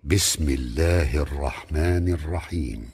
بسم الله الرحمن الرحيم.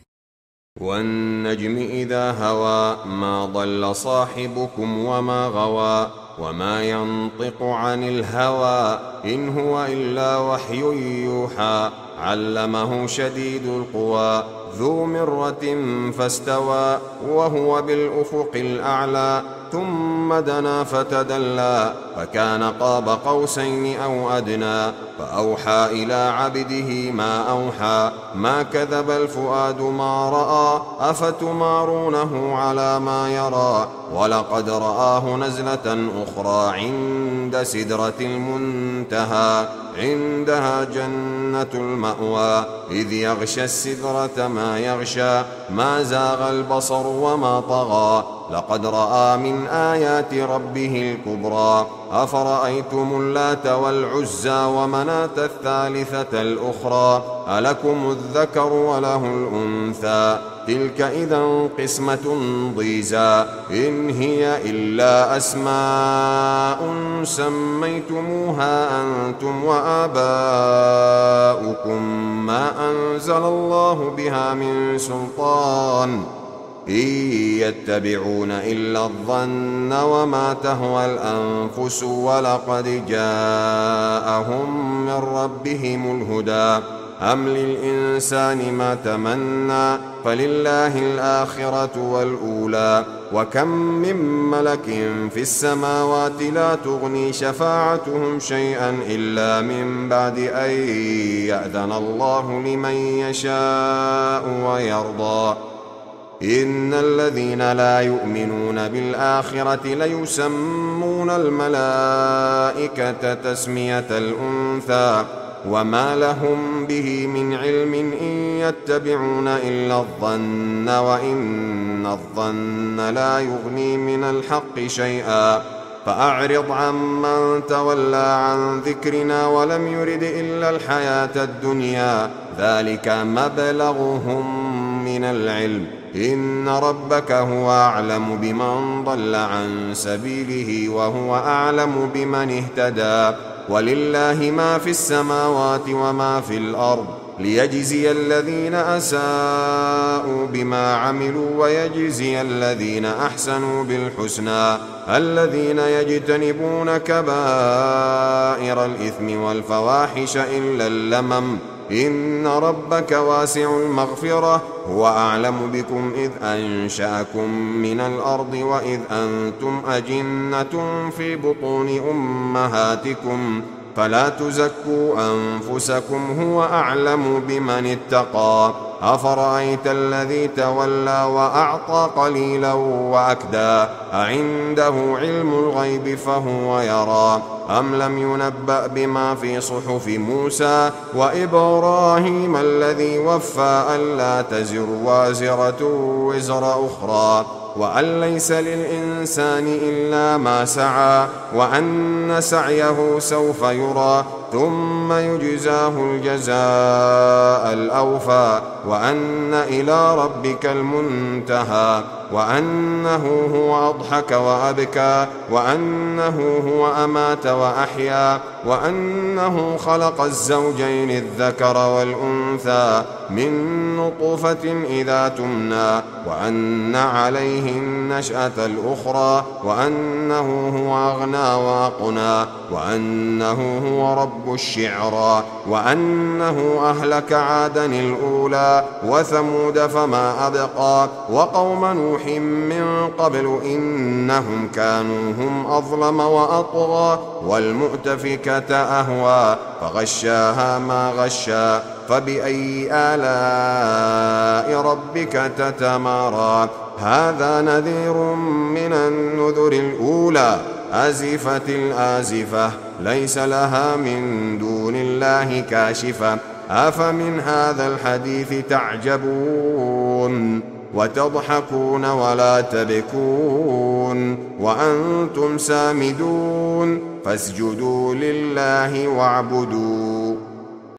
والنجم إذا هوى ما ضل صاحبكم وما غوى وما ينطق عن الهوى إن هو إلا وحي يوحى علمه شديد القوى ذو مرة فاستوى وهو بالأفق الأعلى ثم دنا فتدلى فكان قاب قوسين أو أدنى فأوحى إلى عبده ما أوحى ما كذب الفؤاد ما رأى أفتمارونه على ما يرى ولقد رآه نزلة أخرى عند سدرة المنتهى عندها جنة المأوى إذ يغشى السدرة ما يغشى ما زاغ البصر وما طغى لقد رأى من آيات ربه الكبرى أفرأيتم اللات والعزى ومناة الثالثة الأخرى ألكم الذكر وله الأنثى تلك إذا قسمة ضيزى إن هي إلا أسماء سميتموها أنتم وآباؤكم ما أنزل الله بها من سلطان إن يتبعون إلا الظن وما تهوى الأنفس ولقد جاءهم من ربهم الهدى أم للإنسان ما تمنى فلله الآخرة والأولى وكم من ملك في السماوات لا تغني شفاعتهم شيئا إلا من بعد أن يأذن الله لمن يشاء ويرضى إن الذين لا يؤمنون بالآخرة ليسمون الملائكة تسمية الأنثى وما لهم به من علم إن يتبعون إلا الظن وإن الظن لا يغني من الحق شيئا فأعرض عمن تولى عن ذكرنا ولم يرد إلا الحياة الدنيا ذلك مبلغهم من العلم إن ربك هو أعلم بمن ضل عن سبيله وهو أعلم بمن اهتدى ولله ما في السماوات وما في الأرض ليجزي الذين أساءوا بما عملوا ويجزي الذين أحسنوا بالحسنى الذين يجتنبون كبائر الإثم والفواحش إلا اللمم إن ربك واسع المغفرة هو أعلم بكم إذ أنشأكم من الأرض وإذ أنتم أجنة في بطون أمهاتكم فلا تزكوا أنفسكم هو أعلم بمن اتقى أفرأيت الذي تولى وأعطى قليلا وأكدى أعنده علم الغيب فهو يرى أم لم ينبأ بما في صحف موسى وإبراهيم الذي وفى ألا تزر وازرة وزر أخرى وأن ليس للإنسان إلا ما سعى وأن سعيه سوف يرى ثم يجزاه الجزاء الأوفى وأن إلى ربك المنتهى وأنه هو أضحك وأبكى وأنه هو أمات وأحيا وأنه خلق الزوجين الذكر والأنثى من نطفة إذا تمنى وأن عليه النشأة الأخرى وأنه هو أغنى وأقنى وأنه هو رب الشعرى وأنه أهلك عادا الأولى وثمود فما أبقى وقوم نوح من قبل إنهم كانوا هم أظلم وأطغى والمؤتفكة أهوى فغشاها ما غشى فبأي آلاء ربك تتمارى هذا نذير من النذر الأولى أزفت الآزفة ليس لها من دون الله كاشفة أفمن هذا الحديث تعجبون وتضحكون ولا تبكون وأنتم سامدون فاسجدوا لله واعبدوا